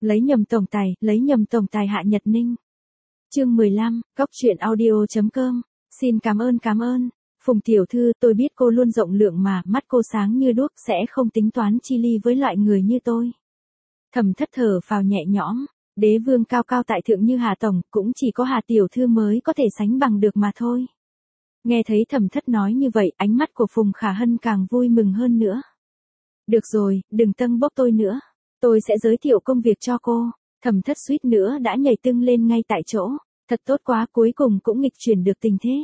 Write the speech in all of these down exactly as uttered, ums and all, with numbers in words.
Lấy nhầm tổng tài, lấy nhầm tổng tài Hạ Nhật Ninh. Chương mười lăm, Cóc truyện audio chấm com. Xin cảm ơn cảm ơn. Phùng tiểu thư, tôi biết cô luôn rộng lượng mà, mắt cô sáng như đuốc, sẽ không tính toán chi ly với loại người như tôi. Thẩm Thất thở phào nhẹ nhõm, đế vương cao cao tại thượng như Hà tổng, cũng chỉ có Hà tiểu thư mới có thể sánh bằng được mà thôi. Nghe thấy Thẩm Thất nói như vậy, ánh mắt của Phùng Khả Hân càng vui mừng hơn nữa. Được rồi, đừng tâng bốc tôi nữa. Tôi sẽ giới thiệu công việc cho cô. Thẩm Thất suýt nữa đã nhảy tưng lên ngay tại chỗ. Thật tốt quá, cuối cùng cũng nghịch chuyển được tình thế.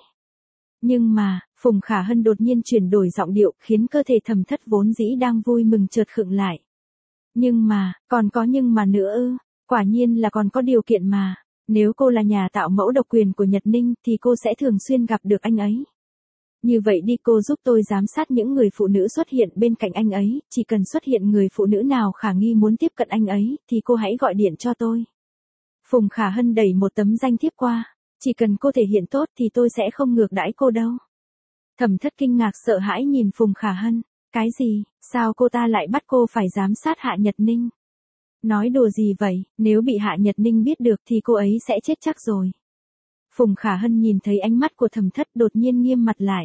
Nhưng mà, Phùng Khả Hân đột nhiên chuyển đổi giọng điệu, khiến cơ thể Thẩm Thất vốn dĩ đang vui mừng chợt khựng lại. Nhưng mà, còn có nhưng mà nữa ư? Quả nhiên là còn có điều kiện mà. Nếu cô là nhà tạo mẫu độc quyền của Nhật Ninh thì cô sẽ thường xuyên gặp được anh ấy. Như vậy đi, cô giúp tôi giám sát những người phụ nữ xuất hiện bên cạnh anh ấy, chỉ cần xuất hiện người phụ nữ nào khả nghi muốn tiếp cận anh ấy, thì cô hãy gọi điện cho tôi. Phùng Khả Hân đẩy một tấm danh thiếp qua, chỉ cần cô thể hiện tốt thì tôi sẽ không ngược đãi cô đâu. Thẩm Thất kinh ngạc sợ hãi nhìn Phùng Khả Hân, cái gì, sao cô ta lại bắt cô phải giám sát Hạ Nhật Ninh? Nói đùa gì vậy, nếu bị Hạ Nhật Ninh biết được thì cô ấy sẽ chết chắc rồi. Phùng Khả Hân nhìn thấy ánh mắt của Thẩm Thất đột nhiên nghiêm mặt lại.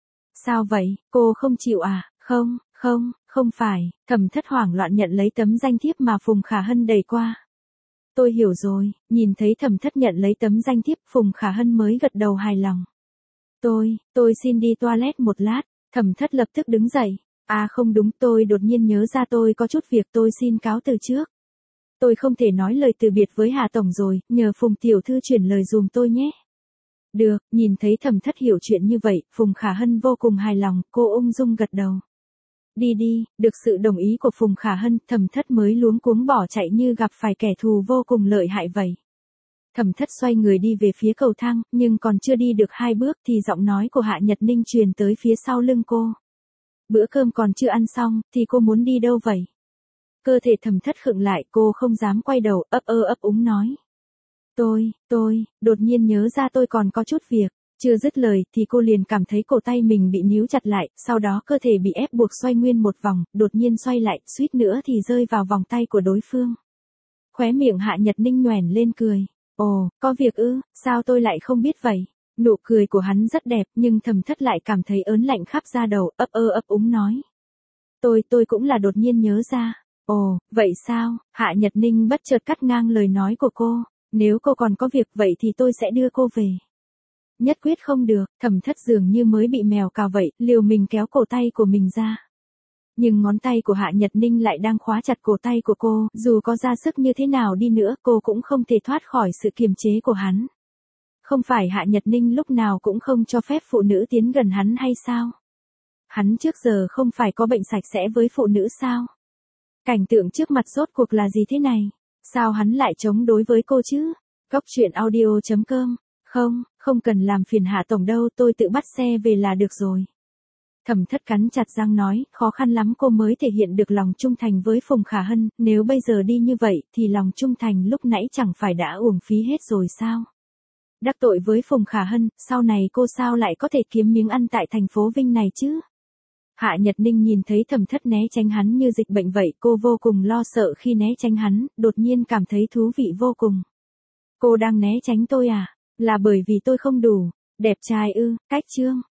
Sao vậy, cô không chịu à? Không, không, không phải. Thẩm Thất hoảng loạn nhận lấy tấm danh thiếp mà Phùng Khả Hân đẩy qua. Tôi hiểu rồi, nhìn thấy Thẩm Thất nhận lấy tấm danh thiếp, Phùng Khả Hân mới gật đầu hài lòng. Tôi, tôi xin đi toilet một lát. Thẩm Thất lập tức đứng dậy. À không đúng, tôi đột nhiên nhớ ra tôi có chút việc, tôi xin cáo từ trước. Tôi không thể nói lời từ biệt với Hà tổng rồi, nhờ Phùng tiểu thư chuyển lời dùm tôi nhé. Được, nhìn thấy Thẩm Thất hiểu chuyện như vậy, Phùng Khả Hân vô cùng hài lòng, cô ung dung gật đầu. Đi đi, được sự đồng ý của Phùng Khả Hân, Thẩm Thất mới luống cuống bỏ chạy như gặp phải kẻ thù vô cùng lợi hại vậy. Thẩm Thất xoay người đi về phía cầu thang, nhưng còn chưa đi được hai bước thì giọng nói của Hạ Nhật Ninh truyền tới phía sau lưng cô. Bữa cơm còn chưa ăn xong, thì cô muốn đi đâu vậy? Cơ thể Thẩm Thất khựng lại, cô không dám quay đầu, ấp ơ ấp úng nói. Tôi, tôi, đột nhiên nhớ ra tôi còn có chút việc. Chưa dứt lời thì cô liền cảm thấy cổ tay mình bị níu chặt lại, sau đó cơ thể bị ép buộc xoay nguyên một vòng, đột nhiên xoay lại, suýt nữa thì rơi vào vòng tay của đối phương. Khóe miệng Hạ Nhật Ninh nhoẻn lên cười. Ồ, có việc ư, sao tôi lại không biết vậy? Nụ cười của hắn rất đẹp, nhưng Thẩm Thất lại cảm thấy ớn lạnh khắp da đầu, ấp ơ ấp úng nói. Tôi, tôi cũng là đột nhiên nhớ ra. Ồ, vậy sao? Hạ Nhật Ninh bất chợt cắt ngang lời nói của cô. Nếu cô còn có việc vậy thì tôi sẽ đưa cô về. Nhất quyết không được, Thẩm Thất dường như mới bị mèo cào vậy, liều mình kéo cổ tay của mình ra. Nhưng ngón tay của Hạ Nhật Ninh lại đang khóa chặt cổ tay của cô, dù có ra sức như thế nào đi nữa, cô cũng không thể thoát khỏi sự kiềm chế của hắn. Không phải Hạ Nhật Ninh lúc nào cũng không cho phép phụ nữ tiến gần hắn hay sao? Hắn trước giờ không phải có bệnh sạch sẽ với phụ nữ sao? Cảnh tượng trước mặt rốt cuộc là gì thế này? Sao hắn lại chống đối với cô chứ? Cóc truyện audio chấm com. Không, không cần làm phiền Hạ tổng đâu, tôi tự bắt xe về là được rồi. Thẩm Thất cắn chặt răng nói, khó khăn lắm cô mới thể hiện được lòng trung thành với Phùng Khả Hân, nếu bây giờ đi như vậy thì lòng trung thành lúc nãy chẳng phải đã uổng phí hết rồi sao? Đắc tội với Phùng Khả Hân, sau này cô sao lại có thể kiếm miếng ăn tại thành phố Vinh này chứ? Hạ Nhật Ninh nhìn thấy Thẩm Thất né tránh hắn như dịch bệnh vậy, cô vô cùng lo sợ khi né tránh hắn, đột nhiên cảm thấy thú vị vô cùng. Cô đang né tránh tôi à? Là bởi vì tôi không đủ đẹp trai ư? Cách chương